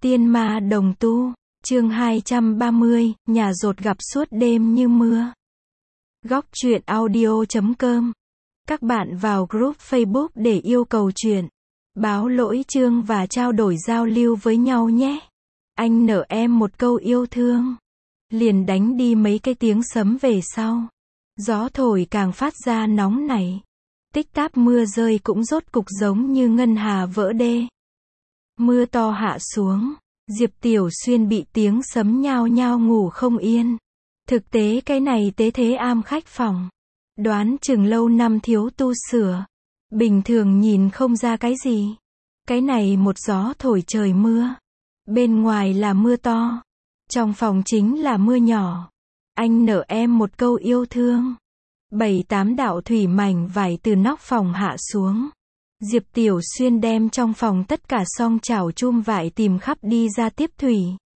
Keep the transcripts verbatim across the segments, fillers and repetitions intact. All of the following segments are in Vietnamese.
Tiên ma đồng tu, chương hai trăm ba mươi, nhà dột gặp suốt đêm như mưa. Góc truyện audio chấm com. Các bạn vào group Facebook để yêu cầu truyện, báo lỗi chương và trao đổi giao lưu với nhau nhé. Anh nợ em một câu yêu thương, liền đánh đi mấy cái tiếng sấm về sau. Gió thổi càng phát ra nóng nảy. Tích táp mưa rơi cũng rốt cục giống như ngân hà vỡ đê. Mưa to hạ xuống, Diệp Tiểu Xuyên bị tiếng sấm nhao nhao ngủ không yên. Thực tế cái này tế thế am khách phòng, đoán chừng lâu năm thiếu tu sửa, bình thường nhìn không ra cái gì. Cái này một gió thổi trời mưa, bên ngoài là mưa to, trong phòng chính là mưa nhỏ. Anh nợ em một câu yêu thương. Bảy tám đạo thủy mảnh vải từ nóc phòng hạ xuống. Diệp Tiểu Xuyên đem trong phòng tất cả song chảo chum vải tìm khắp đi ra tiếp thủy.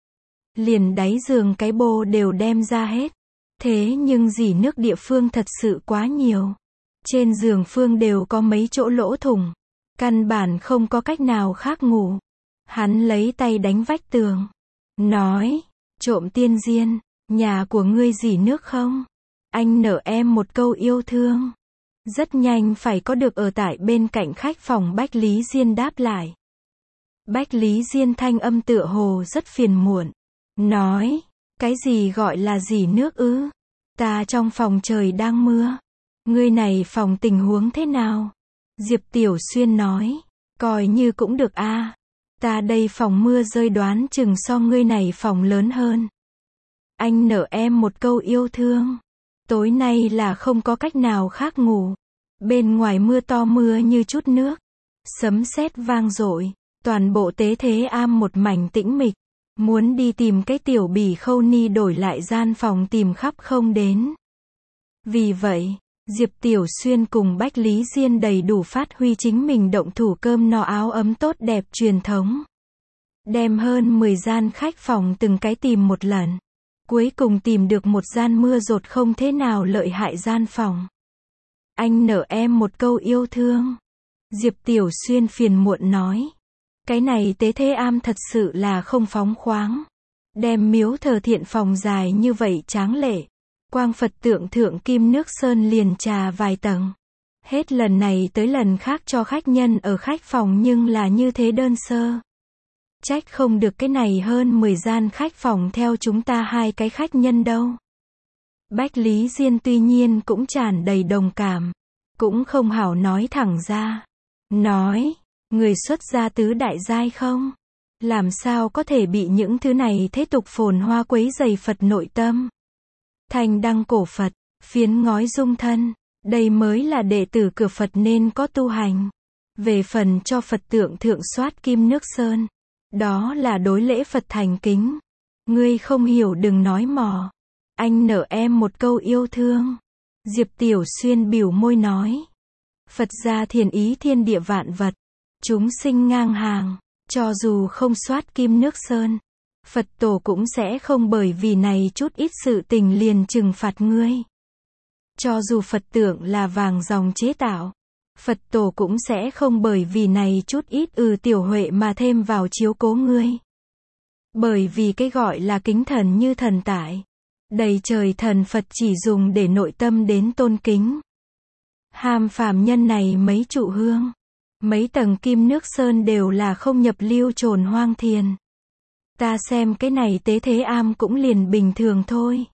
Liền đáy giường cái bô đều đem ra hết. Thế nhưng dỉ nước địa phương thật sự quá nhiều. Trên giường phương đều có mấy chỗ lỗ thủng. Căn bản không có cách nào khác ngủ. Hắn lấy tay đánh vách tường. Nói, trộm tiên diên, nhà của ngươi dỉ nước không? Anh nợ em một câu yêu thương. Rất nhanh phải có được ở tại bên cạnh khách phòng. Bách Lý Diên đáp lại. Bách Lý Diên thanh âm tựa hồ rất phiền muộn. Nói, cái gì gọi là dỉ nước ư? Ta trong phòng trời đang mưa. Ngươi này phòng tình huống thế nào? Diệp Tiểu Xuyên nói, coi như cũng được a. À. Ta đây phòng mưa rơi đoán chừng so ngươi này phòng lớn hơn. Anh nợ em một câu yêu thương. Tối nay là không có cách nào khác ngủ. Bên ngoài mưa to mưa như chút nước. Sấm sét vang dội. Toàn bộ tế thế am một mảnh tĩnh mịch. Muốn đi tìm cái tiểu bỉ khâu ni đổi lại gian phòng tìm khắp không đến. Vì vậy, Diệp Tiểu Xuyên cùng Bách Lý Diên đầy đủ phát huy chính mình động thủ cơm no áo ấm tốt đẹp truyền thống. Đem hơn mười gian khách phòng từng cái tìm một lần. Cuối cùng tìm được một gian mưa dột không thế nào lợi hại gian phòng. Anh nợ em một câu yêu thương. Diệp Tiểu Xuyên phiền muộn nói. Cái này tế thế am thật sự là không phóng khoáng. Đem miếu thờ thiện phòng dài như vậy tráng lệ. Quang Phật tượng thượng kim nước sơn liền trà vài tầng. Hết lần này tới lần khác cho khách nhân ở khách phòng nhưng là như thế đơn sơ. Trách không được cái này hơn mười gian khách phòng theo chúng ta hai cái khách nhân đâu. Bách Lý Diên tuy nhiên cũng tràn đầy đồng cảm. Cũng không hảo nói thẳng ra. Nói, người xuất gia tứ đại giai không? Làm sao có thể bị những thứ này thế tục phồn hoa quấy rầy Phật nội tâm? Thành đăng cổ Phật, phiến ngói dung thân. Đây mới là đệ tử cửa Phật nên có tu hành. Về phần cho Phật tượng thượng soát kim nước sơn. Đó là đối lễ Phật thành kính. Ngươi không hiểu đừng nói mò. Anh nợ em một câu yêu thương. Diệp Tiểu Xuyên bĩu môi nói. Phật gia thiền ý thiên địa vạn vật. Chúng sinh ngang hàng. Cho dù không soát kim nước sơn. Phật tổ cũng sẽ không bởi vì này chút ít sự tình liền trừng phạt ngươi. Cho dù Phật tượng là vàng dòng chế tạo. Phật tổ cũng sẽ không bởi vì này chút ít ừ tiểu huệ mà thêm vào chiếu cố ngươi. Bởi vì cái gọi là kính thần như thần tại. Đầy trời thần Phật chỉ dùng để nội tâm đến tôn kính. Hàm phàm nhân này mấy trụ hương. Mấy tầng kim nước sơn đều là không nhập lưu trồn hoang thiền. Ta xem cái này tế thế am cũng liền bình thường thôi.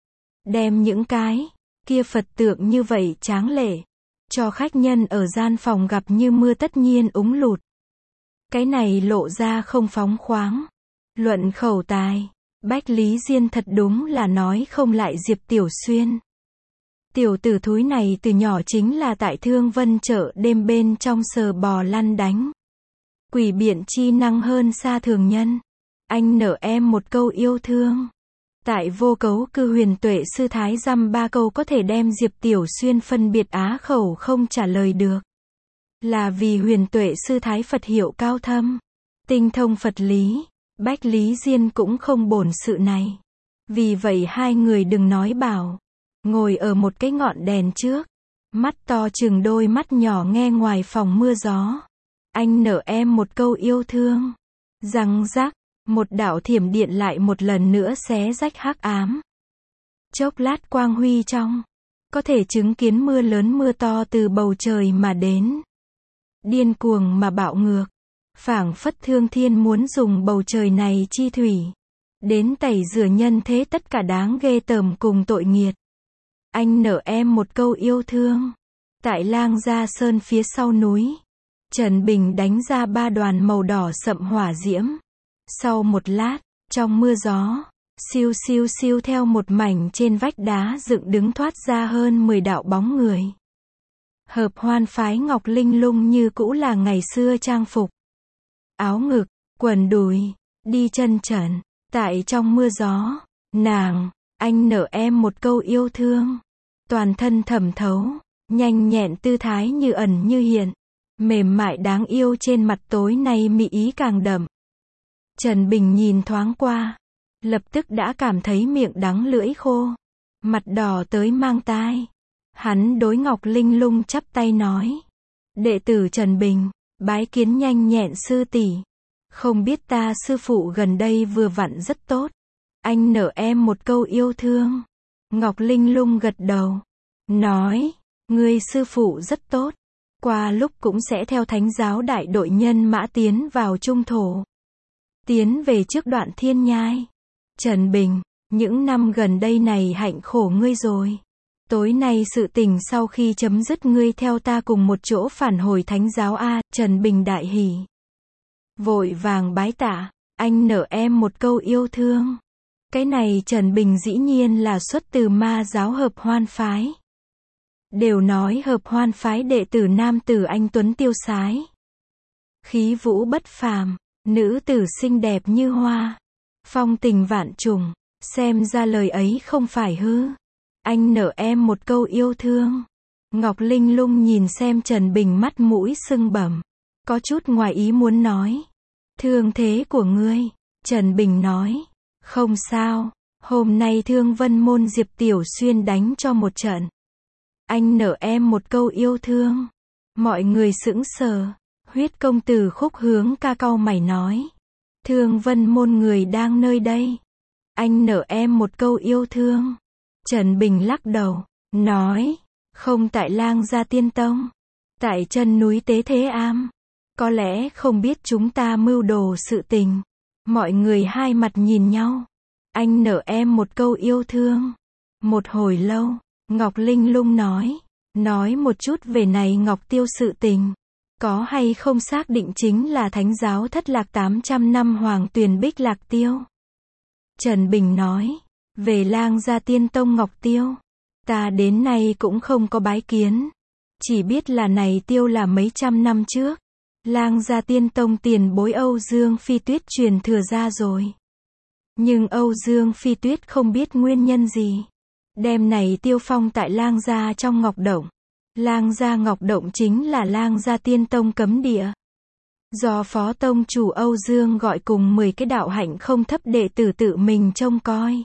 Đem những cái kia Phật tượng như vậy tráng lệ. Cho khách nhân ở gian phòng gặp như mưa tất nhiên úng lụt. Cái này lộ ra không phóng khoáng. Luận khẩu tài. Bách Lý Diên thật đúng là nói không lại Diệp Tiểu Xuyên. Tiểu tử thúi này từ nhỏ chính là tại Thương Vân chợ đêm bên trong sờ bò lăn đánh. Quỷ biện chi năng hơn xa thường nhân. Anh nợ em một câu yêu thương. Tại vô cấu cư huyền tuệ sư thái dăm ba câu có thể đem Diệp Tiểu Xuyên phân biệt á khẩu không trả lời được. Là vì huyền tuệ sư thái Phật hiệu cao thâm. Tinh thông Phật lý. Bách Lý Diên cũng không bổn sự này. Vì vậy hai người đừng nói bảo. Ngồi ở một cái ngọn đèn trước. Mắt to chừng đôi mắt nhỏ nghe ngoài phòng mưa gió. Anh nợ em một câu yêu thương. Răng rắc. Một đạo thiểm điện lại một lần nữa xé rách hắc ám. Chốc lát quang huy trong, có thể chứng kiến mưa lớn mưa to từ bầu trời mà đến. Điên cuồng mà bạo ngược. Phảng phất thương thiên muốn dùng bầu trời này chi thủy. Đến tẩy rửa nhân thế tất cả đáng ghê tởm cùng tội nghiệt. Anh nợ em một câu yêu thương. Tại Lang Gia Sơn phía sau núi. Trần Bình đánh ra ba đoàn màu đỏ sậm hỏa diễm. Sau một lát, trong mưa gió, siêu siêu siêu theo một mảnh trên vách đá dựng đứng thoát ra hơn mười đạo bóng người. Hợp Hoan phái Ngọc Linh Lung như cũ là ngày xưa trang phục. Áo ngực, quần đùi, đi chân trần, tại trong mưa gió, nàng, anh nợ em một câu yêu thương. Toàn thân thẩm thấu, nhanh nhẹn tư thái như ẩn như hiện, mềm mại đáng yêu trên mặt tối nay mị ý càng đậm. Trần Bình nhìn thoáng qua, lập tức đã cảm thấy miệng đắng lưỡi khô, mặt đỏ tới mang tai. Hắn đối Ngọc Linh Lung chắp tay nói: đệ tử Trần Bình, bái kiến nhanh nhẹn sư tỷ. Không biết ta sư phụ gần đây vừa vặn rất tốt. Anh nợ em một câu yêu thương. Ngọc Linh Lung gật đầu, nói: ngươi sư phụ rất tốt. Qua lúc cũng sẽ theo thánh giáo đại đội nhân mã tiến vào trung thổ. Tiến về trước Đoạn Thiên Nhai. Trần Bình, những năm gần đây này hạnh khổ ngươi rồi. Tối nay sự tình sau khi chấm dứt ngươi theo ta cùng một chỗ phản hồi thánh giáo A. Trần Bình đại hỉ. Vội vàng bái tạ, anh nợ em một câu yêu thương. Cái này Trần Bình dĩ nhiên là xuất từ ma giáo Hợp Hoan phái. Đều nói Hợp Hoan phái đệ tử nam tử anh tuấn tiêu sái. Khí vũ bất phàm, nữ tử xinh đẹp như hoa. Phong tình vạn trùng, xem ra lời ấy không phải hư. Anh nợ em một câu yêu thương. Ngọc Linh Lung nhìn xem Trần Bình mắt mũi sưng bẩm, có chút ngoài ý muốn nói: thương thế của ngươi. Trần Bình nói: không sao, hôm nay Thương Vân môn Diệp Tiểu Xuyên đánh cho một trận. Anh nợ em một câu yêu thương. Mọi người sững sờ. Huyết công tử Khúc Hướng ca cau mày nói: Thương Vân môn người đang nơi đây. Anh nợ em một câu yêu thương. Trần Bình lắc đầu, nói: không tại Lang Gia Tiên Tông, tại chân núi Tế Thế Am. Có lẽ không biết chúng ta mưu đồ sự tình. Mọi người hai mặt nhìn nhau. Anh nợ em một câu yêu thương. Một hồi lâu, Ngọc Linh Lung nói: nói một chút về này Ngọc Tiêu sự tình. Có hay không xác định chính là thánh giáo thất lạc tám trăm năm Hoàng Tuyền Bích Lạc Tiêu? Trần Bình nói: về Lang Gia Tiên Tông Ngọc Tiêu, ta đến nay cũng không có bái kiến. Chỉ biết là này tiêu là mấy trăm năm trước. Lang Gia Tiên Tông tiền bối Âu Dương Phi Tuyết truyền thừa ra rồi. Nhưng Âu Dương Phi Tuyết không biết nguyên nhân gì. Đem này tiêu phong tại Lang Gia trong Ngọc Động. Lang Gia Ngọc Động chính là Lang Gia Tiên Tông cấm địa. Do Phó Tông chủ Âu Dương gọi cùng mười cái đạo hạnh không thấp đệ tử tự mình trông coi.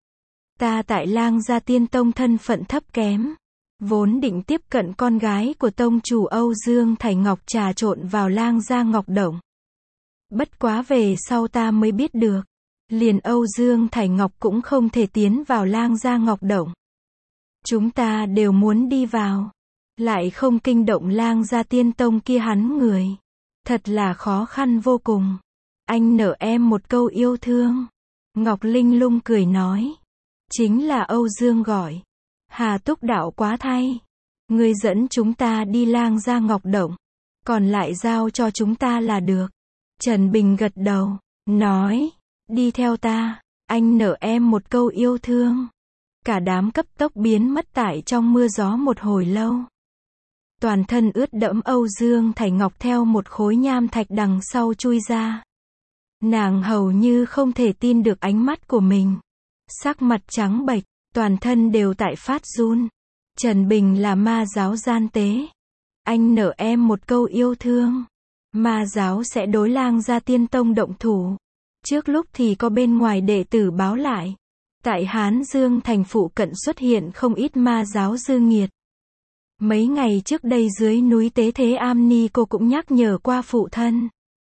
Ta tại Lang Gia Tiên Tông thân phận thấp kém. Vốn định tiếp cận con gái của Tông chủ Âu Dương Thải Ngọc trà trộn vào Lang Gia Ngọc Động. Bất quá về sau ta mới biết được. Liền Âu Dương Thải Ngọc cũng không thể tiến vào Lang Gia Ngọc Động. Chúng ta đều muốn đi vào. Lại không kinh động Lang Gia Tiên Tông kia hắn người. Thật là khó khăn vô cùng. Anh nợ em một câu yêu thương. Ngọc Linh Lung cười nói: chính là Âu Dương gọi. Hà Túc đạo quá thay. Ngươi dẫn chúng ta đi Lang Gia Ngọc Động. Còn lại giao cho chúng ta là được. Trần Bình gật đầu, nói: đi theo ta. Anh nợ em một câu yêu thương. Cả đám cấp tốc biến mất tại trong mưa gió một hồi lâu. Toàn thân ướt đẫm Âu Dương Thải Ngọc theo một khối nham thạch đằng sau chui ra. Nàng hầu như không thể tin được ánh mắt của mình. Sắc mặt trắng bệch, toàn thân đều tại phát run. Trần Bình là ma giáo gian tế. Anh nợ em một câu yêu thương. Ma giáo sẽ đối Lang Gia Tiên Tông động thủ. Trước lúc thì có bên ngoài đệ tử báo lại. Tại Hán Dương thành phụ cận xuất hiện không ít ma giáo dư nghiệt. Mấy ngày trước đây dưới núi Tế Thế Am Ni cô cũng nhắc nhở qua phụ thân.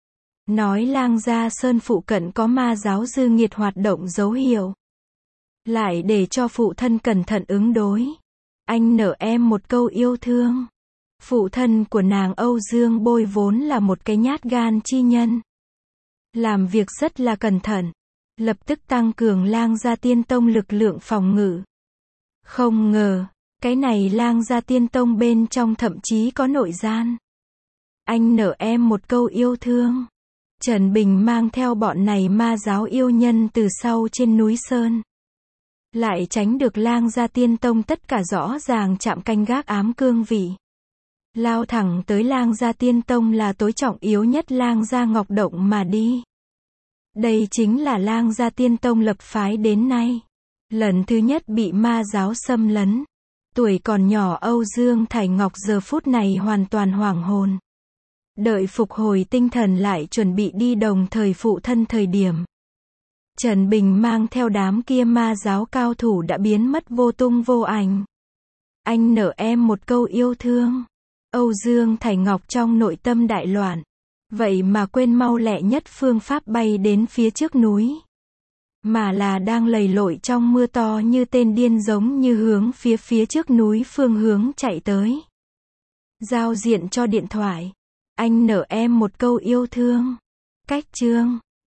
nói Lang Gia Sơn phụ cận có ma giáo dư nghiệt hoạt động dấu hiệu. Lại để cho phụ thân cẩn thận ứng đối. Anh nở em một câu yêu thương. Phụ thân của nàng Âu Dương Bôi vốn là một cái nhát gan chi nhân. Làm việc rất là cẩn thận. Lập tức tăng cường Lang Gia Tiên Tông lực lượng phòng ngự. Không ngờ, cái này Lang Gia Tiên Tông bên trong thậm chí có nội gian. Anh nở em một câu yêu thương. Trần Bình mang theo bọn này ma giáo yêu nhân từ sau trên núi Sơn. Lại tránh được Lang Gia Tiên Tông tất cả rõ ràng chạm canh gác ám cương vị. Lao thẳng tới Lang Gia Tiên Tông là tối trọng yếu nhất Lang Gia Ngọc Động mà đi. Đây chính là Lang Gia Tiên Tông lập phái đến nay. Lần thứ nhất bị ma giáo xâm lấn. Tuổi còn nhỏ Âu Dương Thải Ngọc giờ phút này hoàn toàn hoảng hồn. Đợi phục hồi tinh thần lại chuẩn bị đi đồng thời phụ thân thời điểm. Trần Bình mang theo đám kia ma giáo cao thủ đã biến mất vô tung vô ảnh. Anh nở em một câu yêu thương. Âu Dương Thải Ngọc trong nội tâm đại loạn. Vậy mà quên mau lẹ nhất phương pháp bay đến phía trước núi. Mà là đang lầy lội trong mưa to như tên điên giống như hướng phía phía trước núi phương hướng chạy tới. Giao diện cho điện thoại. Anh nở em một câu yêu thương. Cách chương